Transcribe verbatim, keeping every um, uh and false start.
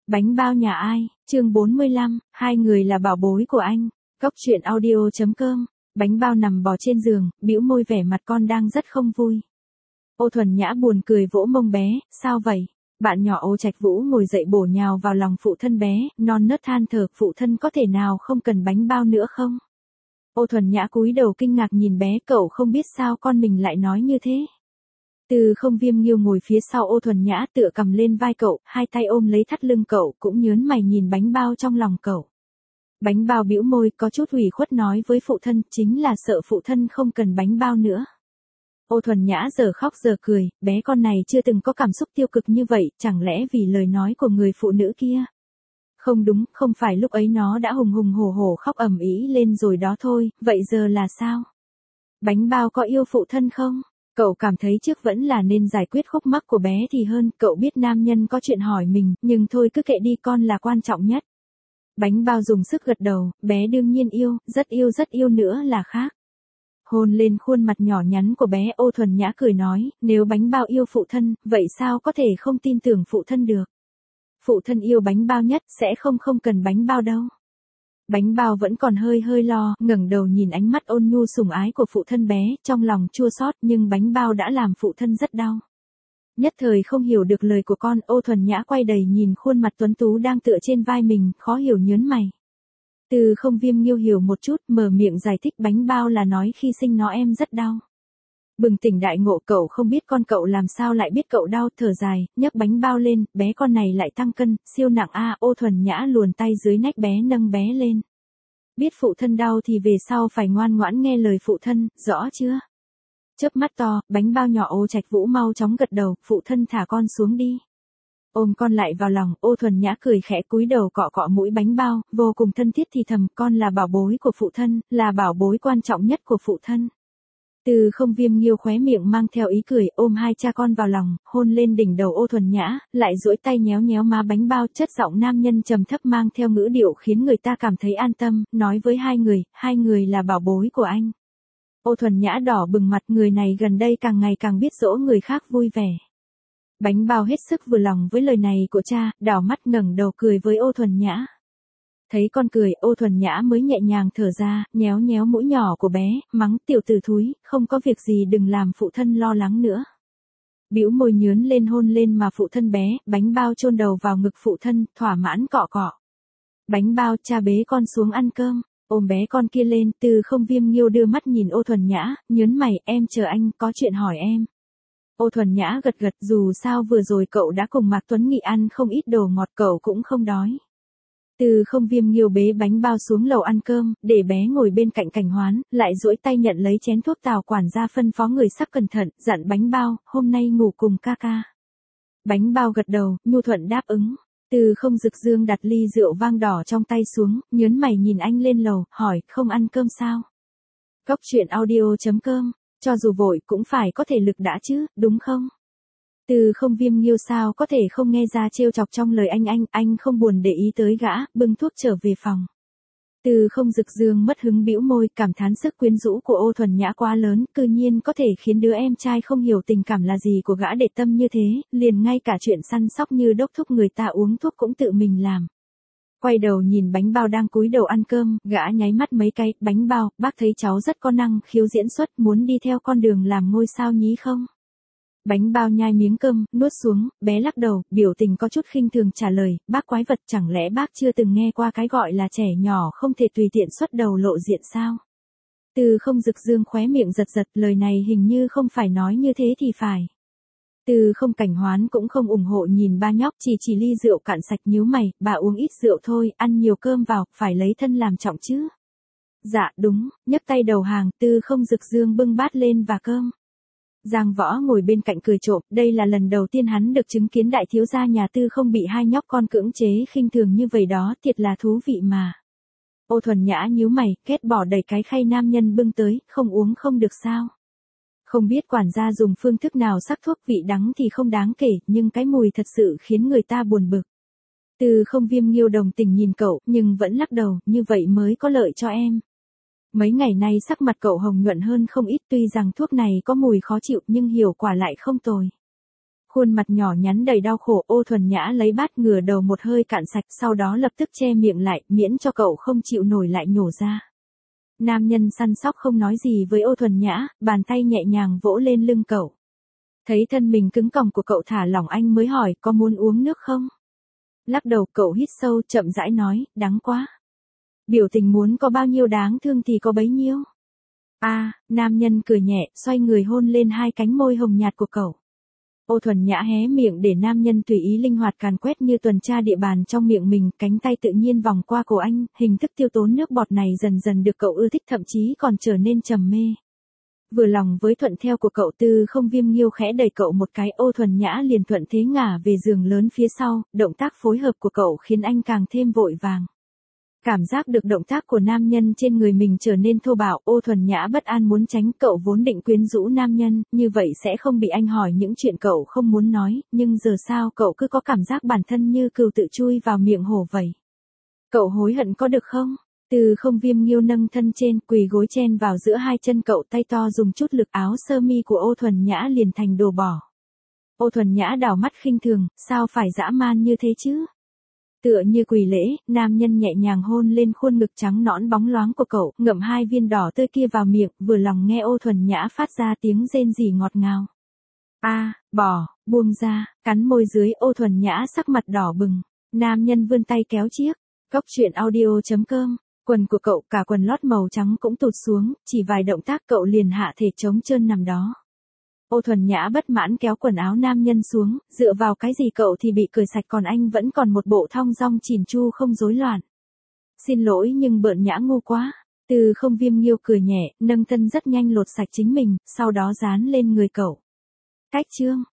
Bánh bao nhà ai, chương bốn mươi lăm, hai người là bảo bối của anh. Cốc truyện audio chấm com. Bánh bao nằm bò trên giường, bĩu môi vẻ mặt con đang rất không vui. Ô Thuần Nhã buồn cười vỗ mông bé, sao vậy? Bạn nhỏ Ô Trạch Vũ ngồi dậy bổ nhào vào lòng phụ thân bé, non nớt than thở, phụ thân có thể nào không cần bánh bao nữa không? Ô Thuần Nhã cúi đầu kinh ngạc nhìn bé, cậu không biết sao con mình lại nói như thế. Từ Không Viêm Nghiêu ngồi phía sau Ô Thuần Nhã tựa cầm lên vai cậu, hai tay ôm lấy thắt lưng cậu, cũng nhớn mày nhìn bánh bao trong lòng cậu. Bánh bao bĩu môi, có chút ủy khuất nói với phụ thân, chính là sợ phụ thân không cần bánh bao nữa. Ô Thuần Nhã giờ khóc giờ cười, bé con này chưa từng có cảm xúc tiêu cực như vậy, chẳng lẽ vì lời nói của người phụ nữ kia? Không đúng, không phải lúc ấy nó đã hùng hùng hổ hổ khóc ầm ĩ lên rồi đó thôi, vậy giờ là sao? Bánh bao có yêu phụ thân không? Cậu cảm thấy trước vẫn là nên giải quyết khúc mắc của bé thì hơn, cậu biết nam nhân có chuyện hỏi mình, nhưng thôi cứ kệ đi, con là quan trọng nhất. Bánh bao dùng sức gật đầu, bé đương nhiên yêu, rất yêu rất yêu nữa là khác. Hôn lên khuôn mặt nhỏ nhắn của bé, Ô Thuần Nhã cười nói, nếu bánh bao yêu phụ thân, vậy sao có thể không tin tưởng phụ thân được? Phụ thân yêu bánh bao nhất, sẽ không không cần bánh bao đâu. Bánh bao vẫn còn hơi hơi lo, ngẩng đầu nhìn ánh mắt ôn nhu sủng ái của phụ thân bé, trong lòng chua xót, nhưng bánh bao đã làm phụ thân rất đau. Nhất thời không hiểu được lời của con, Ô Thuần Nhã quay đầy nhìn khuôn mặt tuấn tú đang tựa trên vai mình, khó hiểu nhớn mày. Từ Không Viêm Nghiêu hiểu một chút, mở miệng giải thích, bánh bao là nói khi sinh nó em rất đau. Bừng tỉnh đại ngộ, cậu không biết con cậu làm sao lại biết cậu đau, thở dài, nhấc bánh bao lên, bé con này lại tăng cân, siêu nặng a. Ô Thuần Nhã luồn tay dưới nách bé nâng bé lên. Biết phụ thân đau thì về sau phải ngoan ngoãn nghe lời phụ thân, rõ chưa? Chớp mắt to, bánh bao nhỏ Ô Trạch Vũ mau chóng gật đầu, phụ thân thả con xuống đi. Ôm con lại vào lòng, Ô Thuần Nhã cười khẽ cúi đầu cọ cọ mũi bánh bao, vô cùng thân thiết thì thầm, con là bảo bối của phụ thân, là bảo bối quan trọng nhất của phụ thân. Từ Không Viêm Nghiêu khóe miệng mang theo ý cười, ôm hai cha con vào lòng, hôn lên đỉnh đầu Ô Thuần Nhã, lại duỗi tay nhéo nhéo má bánh bao, chất giọng nam nhân trầm thấp mang theo ngữ điệu khiến người ta cảm thấy an tâm, nói với hai người, hai người là bảo bối của anh. Ô Thuần Nhã đỏ bừng mặt, người này gần đây càng ngày càng biết dỗ người khác vui vẻ. Bánh bao hết sức vừa lòng với lời này của cha, đảo mắt ngẩng đầu cười với Ô Thuần Nhã. Thấy con cười, Ô Thuần Nhã mới nhẹ nhàng thở ra, nhéo nhéo mũi nhỏ của bé, mắng tiểu tử thúi, không có việc gì đừng làm phụ thân lo lắng nữa. Bĩu môi nhớn lên hôn lên mà phụ thân bé, bánh bao chôn đầu vào ngực phụ thân, thỏa mãn cọ cọ. Bánh bao, cha bế con xuống ăn cơm, ôm bé con kia lên, Từ Không Viêm Nghiêu đưa mắt nhìn Ô Thuần Nhã, nhớn mày, em chờ anh, có chuyện hỏi em. Ô Thuần Nhã gật gật, dù sao vừa rồi cậu đã cùng Mạc Tuấn Nghị ăn không ít đồ ngọt, cậu cũng không đói. Từ Không Viêm Nghiêu bế bánh bao xuống lầu ăn cơm, để bé ngồi bên cạnh Cảnh Hoán, lại duỗi tay nhận lấy chén thuốc Tào quản gia phân phó người sắc cẩn thận, dặn bánh bao, hôm nay ngủ cùng ca ca. Bánh bao gật đầu, nhu thuận đáp ứng. Từ Không Dực Dương đặt ly rượu vang đỏ trong tay xuống, nhớn mày nhìn anh lên lầu, hỏi, không ăn cơm sao? Cốc truyện audio chấm com, cho dù vội cũng phải có thể lực đã chứ, đúng không? Từ Không Viêm Nghiêu sao có thể không nghe ra trêu chọc trong lời anh anh, anh không buồn để ý tới gã, bưng thuốc trở về phòng. Từ Không Dực Dương mất hứng bĩu môi, cảm thán sức quyến rũ của Ô Thuần Nhã quá lớn, cư nhiên có thể khiến đứa em trai không hiểu tình cảm là gì của gã để tâm như thế, liền ngay cả chuyện săn sóc như đốc thúc người ta uống thuốc cũng tự mình làm. Quay đầu nhìn bánh bao đang cúi đầu ăn cơm, gã nháy mắt mấy cái, bánh bao, bác thấy cháu rất có năng khiếu diễn xuất, muốn đi theo con đường làm ngôi sao nhí không? Bánh bao nhai miếng cơm, nuốt xuống, bé lắc đầu, biểu tình có chút khinh thường trả lời, bác quái vật, chẳng lẽ bác chưa từng nghe qua cái gọi là trẻ nhỏ không thể tùy tiện xuất đầu lộ diện sao? Từ Không Dực Dương khóe miệng giật giật, lời này hình như không phải nói như thế thì phải. Từ Không Cảnh Hoán cũng không ủng hộ nhìn ba nhóc, chỉ chỉ ly rượu cạn sạch, nhíu mày, bà uống ít rượu thôi, ăn nhiều cơm vào, phải lấy thân làm trọng chứ. Dạ đúng, nhấc tay đầu hàng, Từ Không Dực Dương bưng bát lên và cơm. Giang Võ ngồi bên cạnh cười trộm, đây là lần đầu tiên hắn được chứng kiến đại thiếu gia nhà Tư Không bị hai nhóc con cưỡng chế khinh thường như vậy đó, thiệt là thú vị mà. Ô Thuần Nhã nhíu mày, kết bỏ đầy cái khay nam nhân bưng tới, không uống không được sao? Không biết quản gia dùng phương thức nào sắc thuốc, vị đắng thì không đáng kể, nhưng cái mùi thật sự khiến người ta buồn bực. Từ Không Viêm Nghiêu đồng tình nhìn cậu, nhưng vẫn lắc đầu, như vậy mới có lợi cho em. Mấy ngày nay sắc mặt cậu hồng nhuận hơn không ít, tuy rằng thuốc này có mùi khó chịu nhưng hiệu quả lại không tồi. Khuôn mặt nhỏ nhắn đầy đau khổ, Ô Thuần Nhã lấy bát ngửa đầu một hơi cạn sạch, sau đó lập tức che miệng lại, miễn cho cậu không chịu nổi lại nhổ ra. Nam nhân săn sóc không nói gì với Ô Thuần Nhã, bàn tay nhẹ nhàng vỗ lên lưng cậu. Thấy thân mình cứng còng của cậu thả lỏng, anh mới hỏi, có muốn uống nước không? Lắc đầu, cậu hít sâu, chậm rãi nói, đắng quá. Biểu tình muốn có bao nhiêu đáng thương thì có bấy nhiêu. A, à, nam nhân cười nhẹ, xoay người hôn lên hai cánh môi hồng nhạt của cậu. Ô Thuần Nhã hé miệng để nam nhân tùy ý linh hoạt càn quét như tuần tra địa bàn trong miệng mình, cánh tay tự nhiên vòng qua cổ anh, hình thức tiêu tốn nước bọt này dần dần được cậu ưa thích, thậm chí còn trở nên trầm mê. Vừa lòng với thuận theo của cậu, Tư Không Viêm nghiêu khẽ đẩy cậu một cái, Ô Thuần Nhã liền thuận thế ngả về giường lớn phía sau, động tác phối hợp của cậu khiến anh càng thêm vội vàng. Cảm giác được động tác của nam nhân trên người mình trở nên thô bạo, Ô Thuần Nhã bất an muốn tránh, cậu vốn định quyến rũ nam nhân, như vậy sẽ không bị anh hỏi những chuyện cậu không muốn nói, nhưng giờ sao cậu cứ có cảm giác bản thân như cừu tự chui vào miệng hổ vậy. Cậu hối hận có được không? Từ Không Viêm nghiêu nâng thân trên, quỳ gối chen vào giữa hai chân cậu, tay to dùng chút lực, áo sơ mi của Ô Thuần Nhã liền thành đồ bỏ. Ô Thuần Nhã đảo mắt khinh thường, sao phải dã man như thế chứ? Tựa như quỳ lễ, nam nhân nhẹ nhàng hôn lên khuôn ngực trắng nõn bóng loáng của cậu, ngậm hai viên đỏ tươi kia vào miệng, vừa lòng nghe Ô Thuần Nhã phát ra tiếng rên rỉ ngọt ngào. A, à, bỏ, buông ra, cắn môi dưới, Ô Thuần Nhã sắc mặt đỏ bừng. Nam nhân vươn tay kéo chiếc. Cốc truyện audio chấm com. Quần của cậu, cả quần lót màu trắng cũng tụt xuống, chỉ vài động tác cậu liền hạ thể trống trơn nằm đó. Ô Thuần Nhã bất mãn kéo quần áo nam nhân xuống, dựa vào cái gì cậu thì bị cởi sạch còn anh vẫn còn một bộ thong dong chỉn chu không rối loạn. Xin lỗi nhưng Bợn Nhã ngu quá. Từ Không Viêm nghiêu cười nhẹ, nâng thân rất nhanh lột sạch chính mình, sau đó dán lên người cậu. Cách chương.